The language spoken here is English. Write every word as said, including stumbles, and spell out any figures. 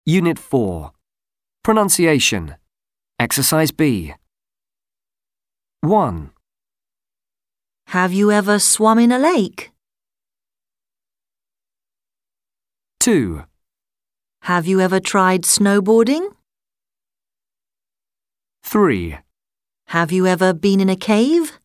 Unit four. Pronunciation. Exercise B. one. Have you ever swum in a lake? two. Have you ever tried snowboarding? three. Have you ever been in a cave?